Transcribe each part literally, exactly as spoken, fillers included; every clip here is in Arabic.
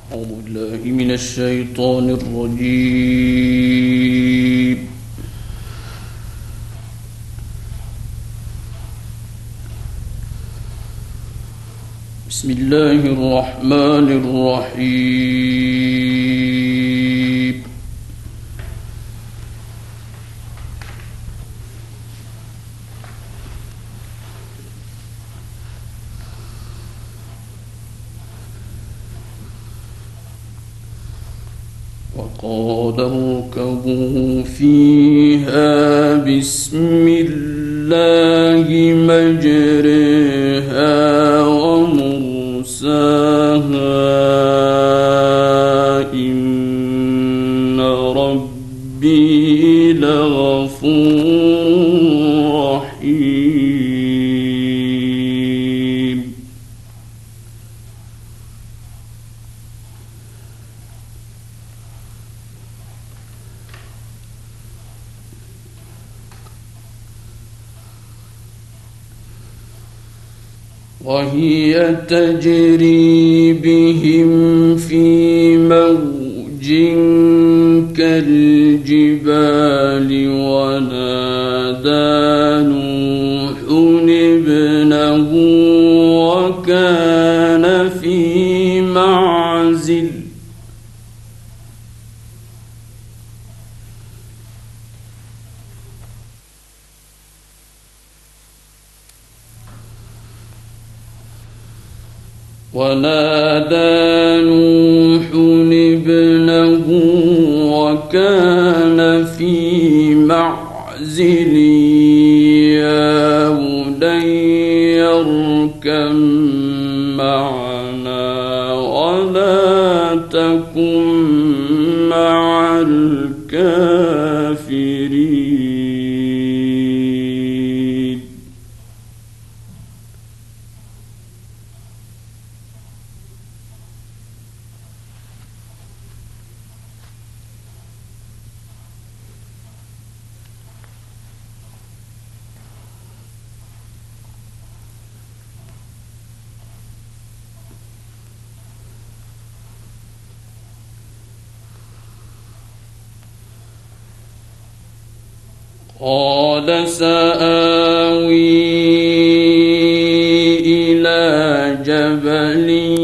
أعوذ بالله من الشيطان الرجيم. بسم الله الرحمن الرحيم. وقال اركبوا فيها بسم الله مجريها ومرساها إن ربي لغفور رحيم. وهي تجري بهم في موج كالجبال ونادى نوح ابنه وكان في معزل ونادى نوح ابنه وكان في معزل يا بني اركب معنا ولا تكن مع الكافرين. قال سآوي إلى جبل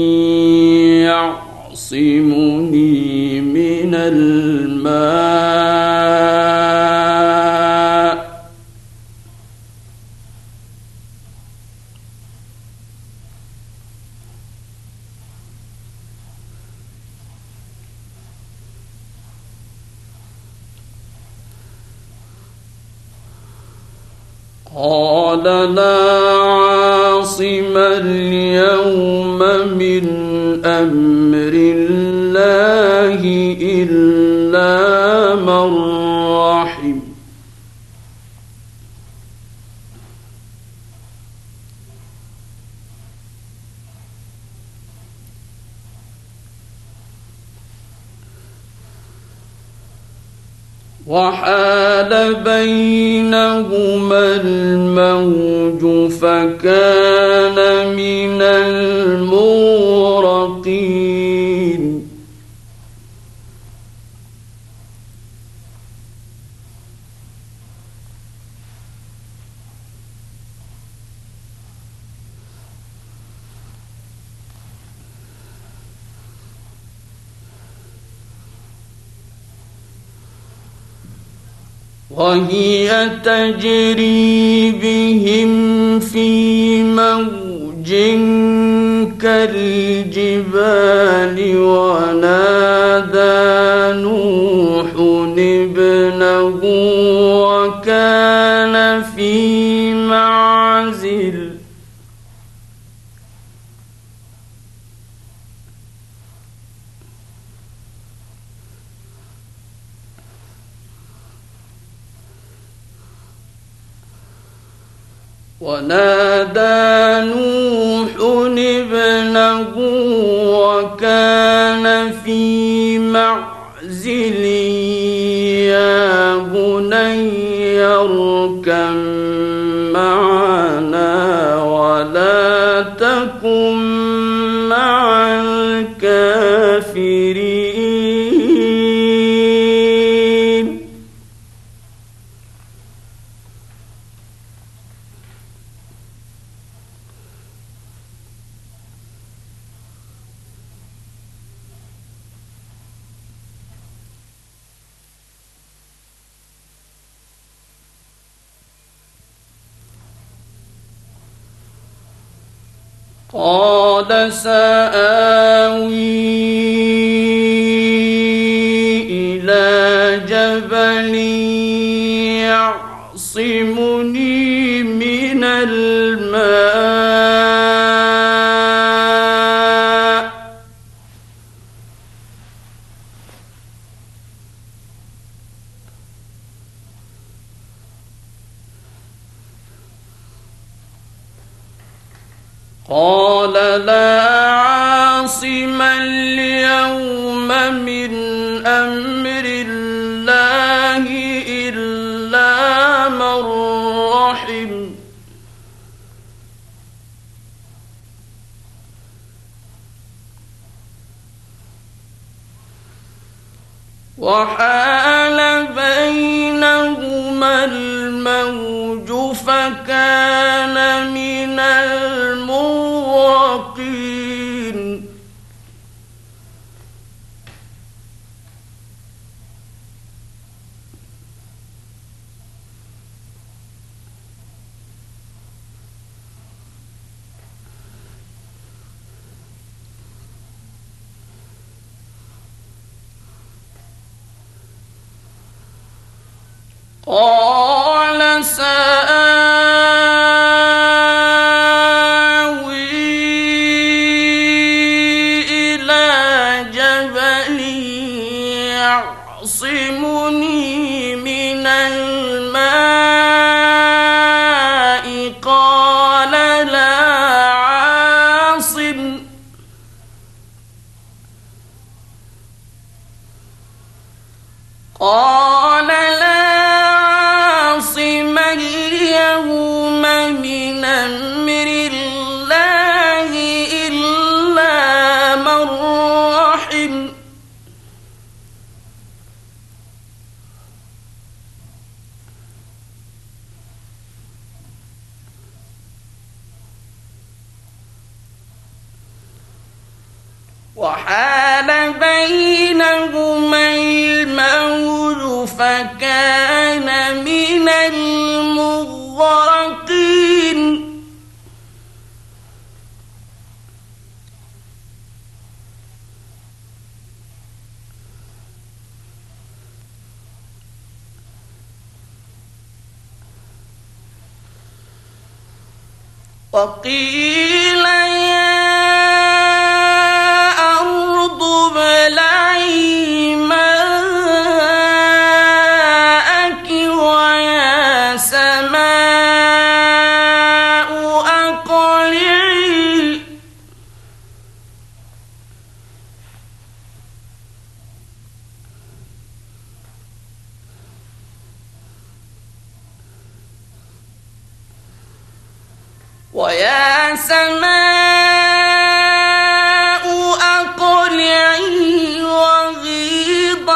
يعصمني من الماء قال لا عاصم اليوم من أمر الله إلا من رحم. وحال بينهما الموج فكان من المغرقين. وهي تجري بهم في موج كالجبال ونادى نوح ابنه وكان في معزل ونادى نوح ابنه وكان في معزل يا بني اركب معنا ولا تكن مع الكافرين. الكافرين قال سآوي إلى جبل يعصمني من الماء قال لا عاصم اليوم من أمر الله إلا من رحم وحال بينهما الموج فكان من المغرقين قال سآوي إلى جبل يعصمني من الماء قال لا عاصم قال لا اليوم من أمر الله إلا من رحم وحال بينهما الموج فكان من المغرقين وقيل يا أرض ابلعي ماءك ويا سماء أقلعي ويا سماء أقلعي وغيض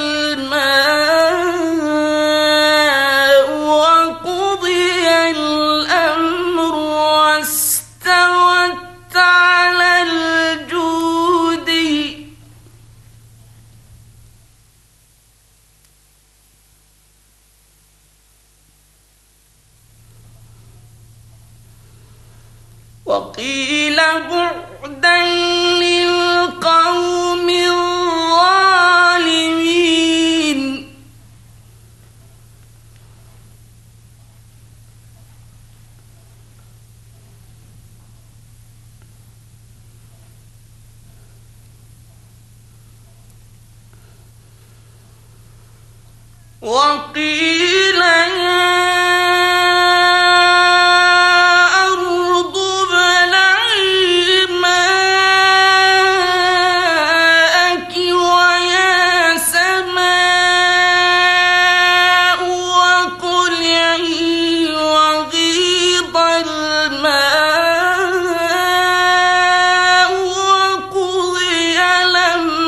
الماء وقضي الأمر واستوت على الجود وقيل بعدا للقوم الظالمين وقيل يا لم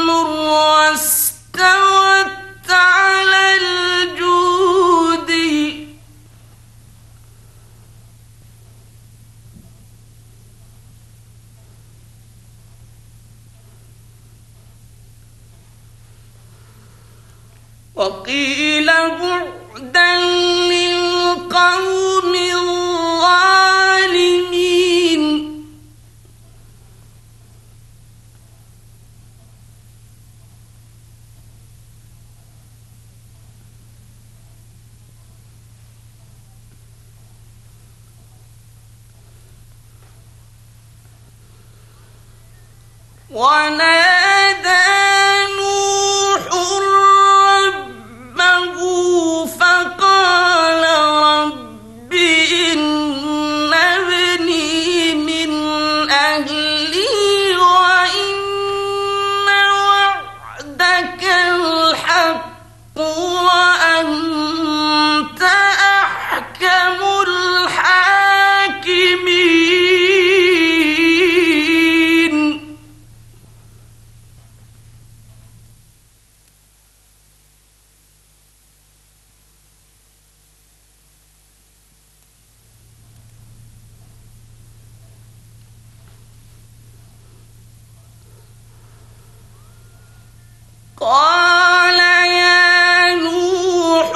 وقيل بعدا للقوم الظالمين ونادى نوح ربه فقال رب إن ابني من أهلي وإن وعدك الحق وأنت أحكم الحاكمين قال يا نوح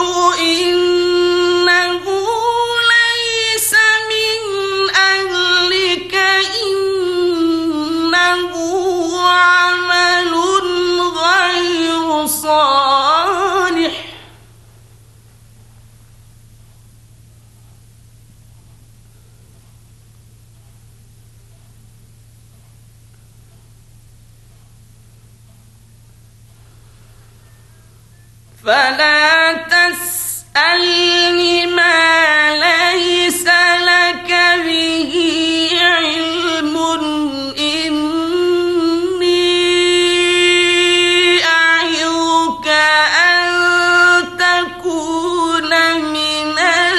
إنه ليس من أهلك إنه عمل غير صالح فلا تسألني ما ليس لك به علم إني أعظك أن تكون من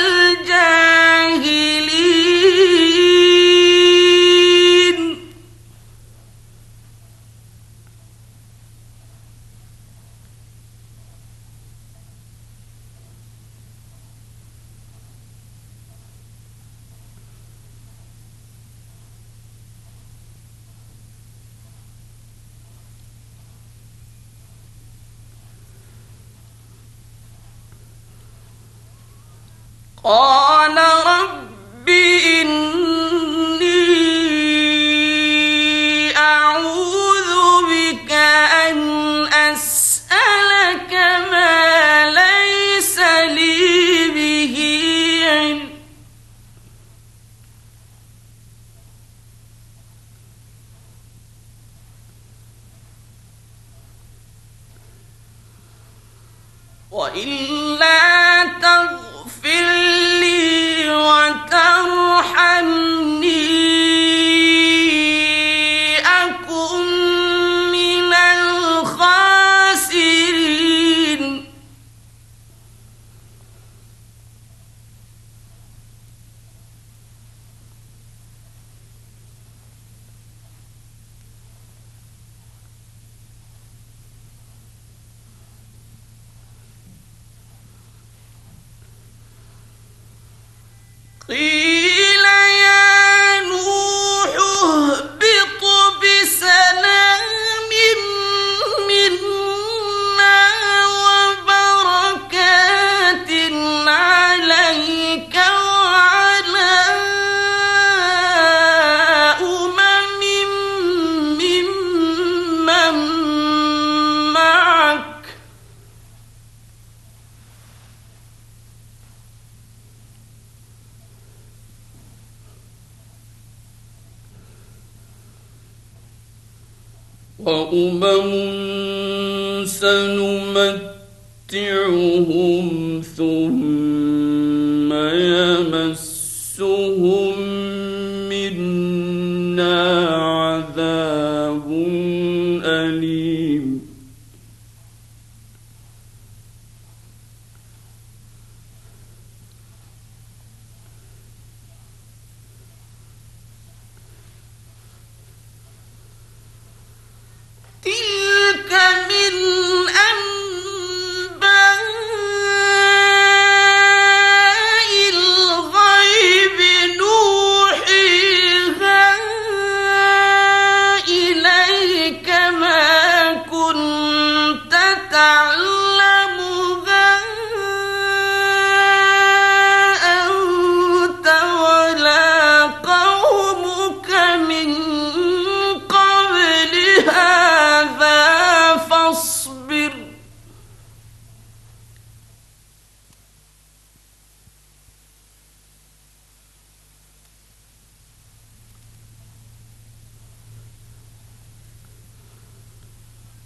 الجاهلين قال رب إني أعوذ بك أن أسألك ما ليس لي به علم وإلا تغفر لي وترحمني أكن من الخاسرين قيل يا نوح اهبط بسلام منا وبركات عليك وعلى أمم ممن معك وأمم سنمتعهم ثم يمسهم منا عذاب أليم تلك من أنباء الغيب نوحيها إليك ما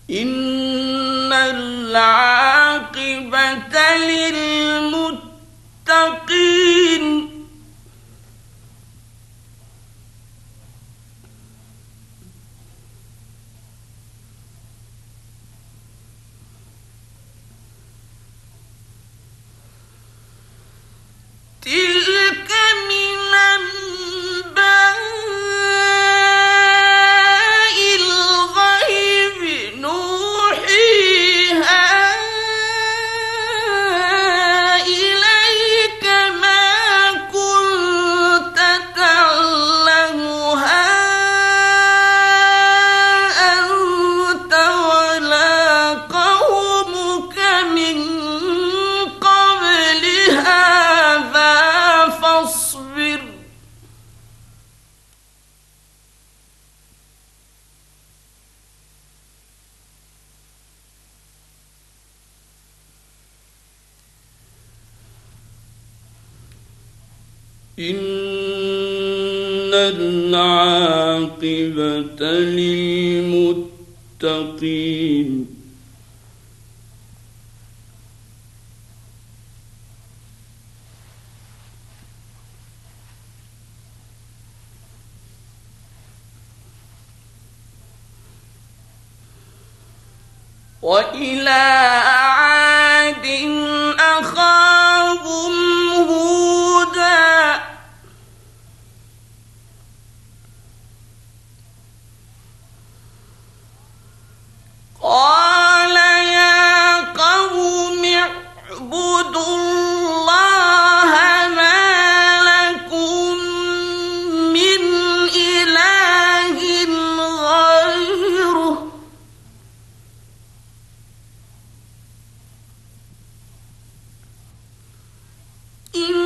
إن العاقبة للمتقين تلك من أنباء الغيب نوحيها إليك ما كنت تعلمها أنت ولا قومك من قبل هذا فاصبر إن العاقبة للمتقين وإلى عاد أخاهم هودا قال يا قوم اعبدوا الله ما لكم من إله غيره إن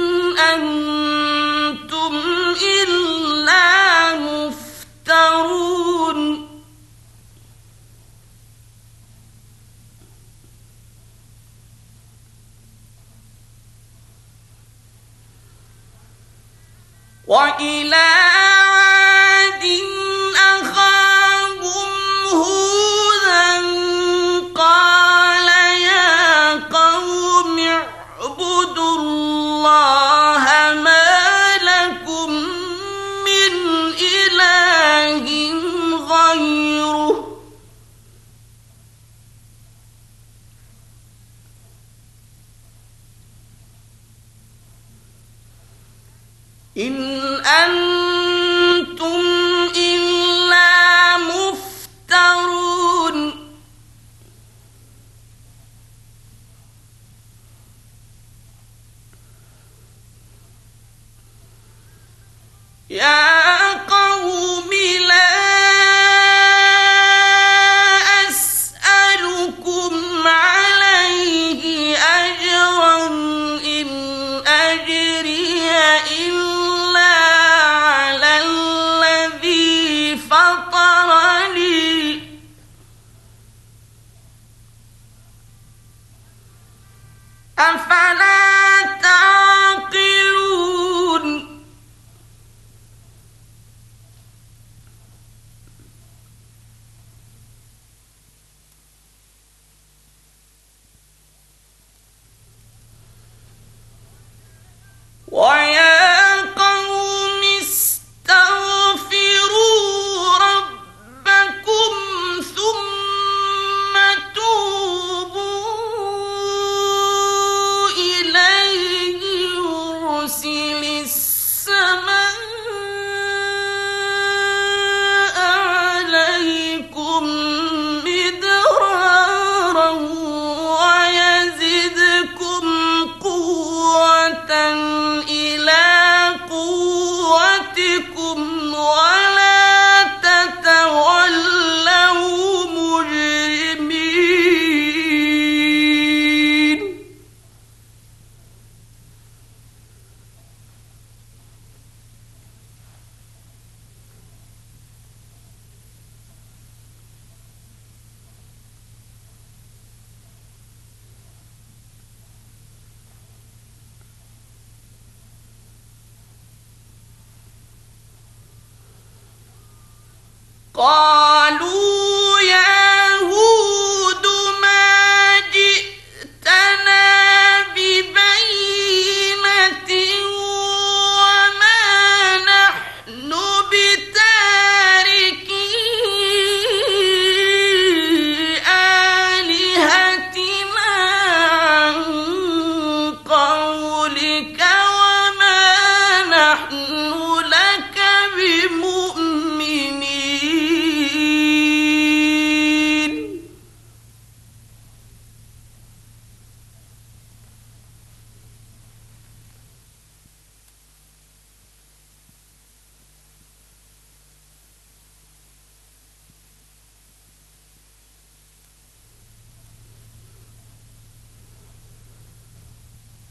أنتم إلا مفترون وإلى عاد أخاهم هودا قال يا قوم اعبدوا الله ما لكم من إله غيره إن أنتم إلا مفترون يا قوم لا أسألكم عليه أجرا إن أجري إلا على الذي فطرني أفلا تعقلون ويا قوم استغفروا ربكم ثم توبوا إليه يرسل السماء عليكم مدرارا ويزدكم قوة إلى قوتكم ولا تتولوا مجرمين قالوا يا هود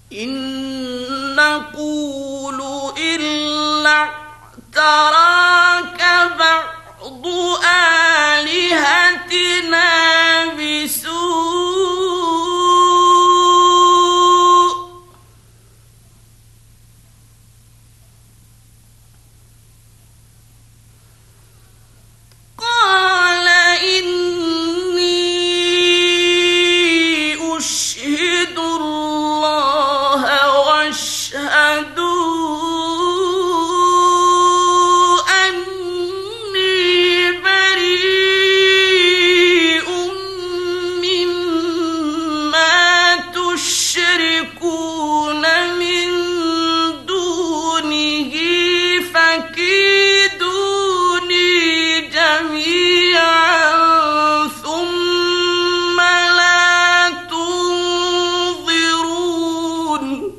إن نقول إلا اعتراك بعض آلهتنا بسوء قال إني أشهد الله واشهدوا أني بريء مما تشركون من دونه فكيدوني جميعا ثم لا تنظرون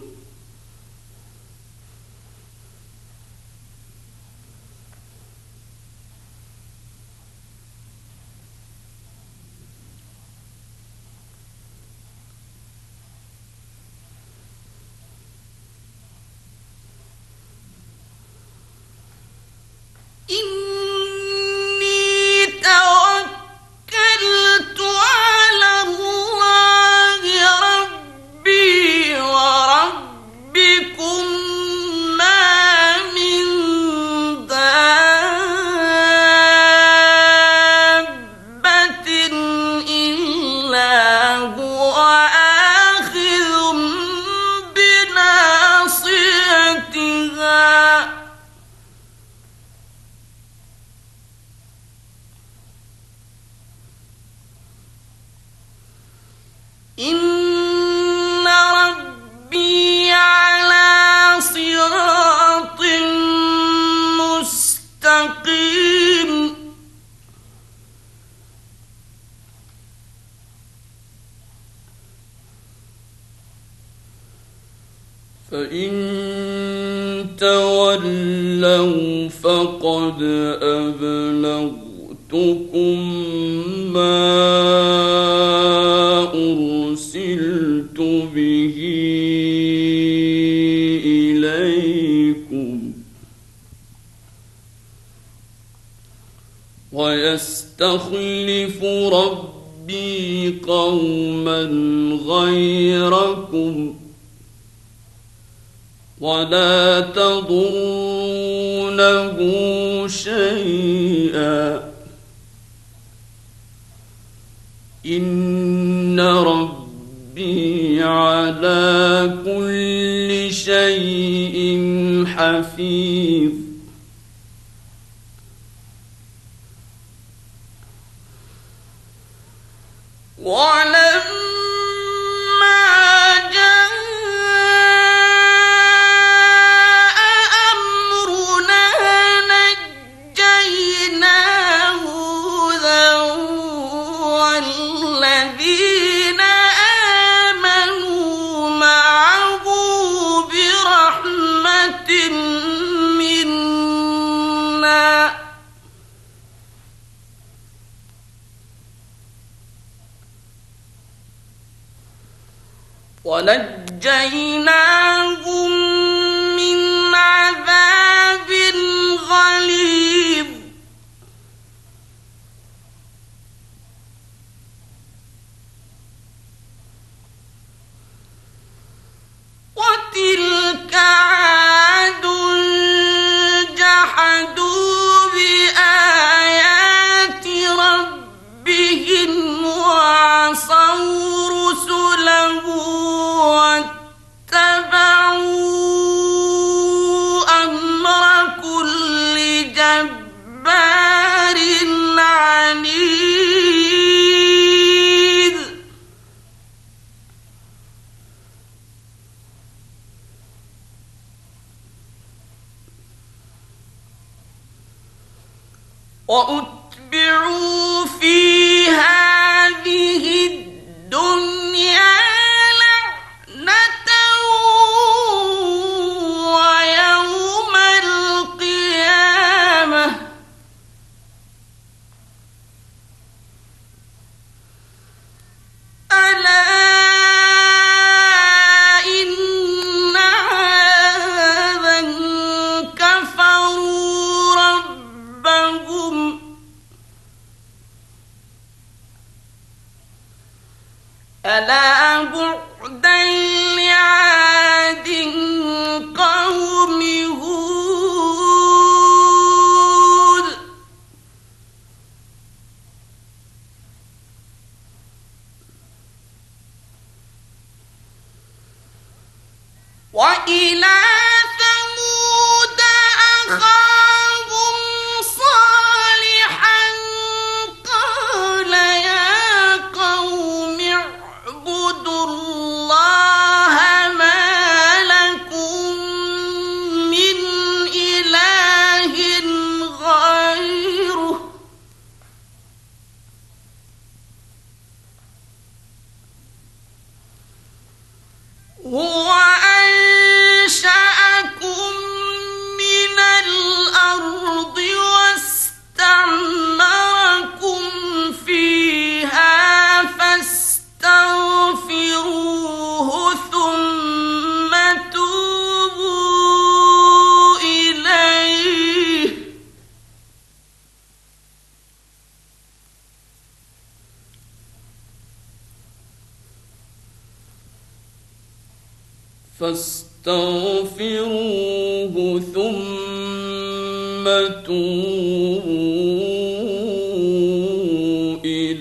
إني توكلت على الله ربي وربكم ما من دابة إلا هو آخذ بناصيتها إن ربي على صراط مستقيم فإن تولوا فقد أبلغتكم ما أرسلت به إليكم ويستخلف ربي قوما غيركم ولا تضرونه شيئا إن ربي على كل شيء حفيظ ولما جاء أمرنا نجينا هودا والذين آمنوا معه برحمة منا ونجيناهم من عذاب غليظ وتلك عاد جحدوا بآيات ربهم وعصوا رسله واتبعوا أمر كل جبار عنيد وأتبعوا في هذه الدنيا لعنة ويوم القيامة ألا إن ألا بعدا لعاد قوم هود وإلى ثمود أخاهم صالحا قال يا قوم اعبدوا الله ما لكم من إله غيره هو أنشأكم من الأرض واستعمركم فيها فاستغفروه ثم توبوا إليه فاستغفروه ثم توبوا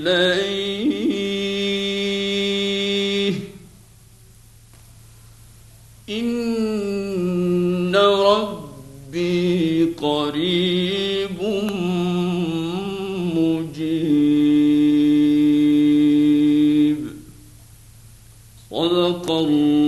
إليه إن ربي قريب مجيب. صدق الله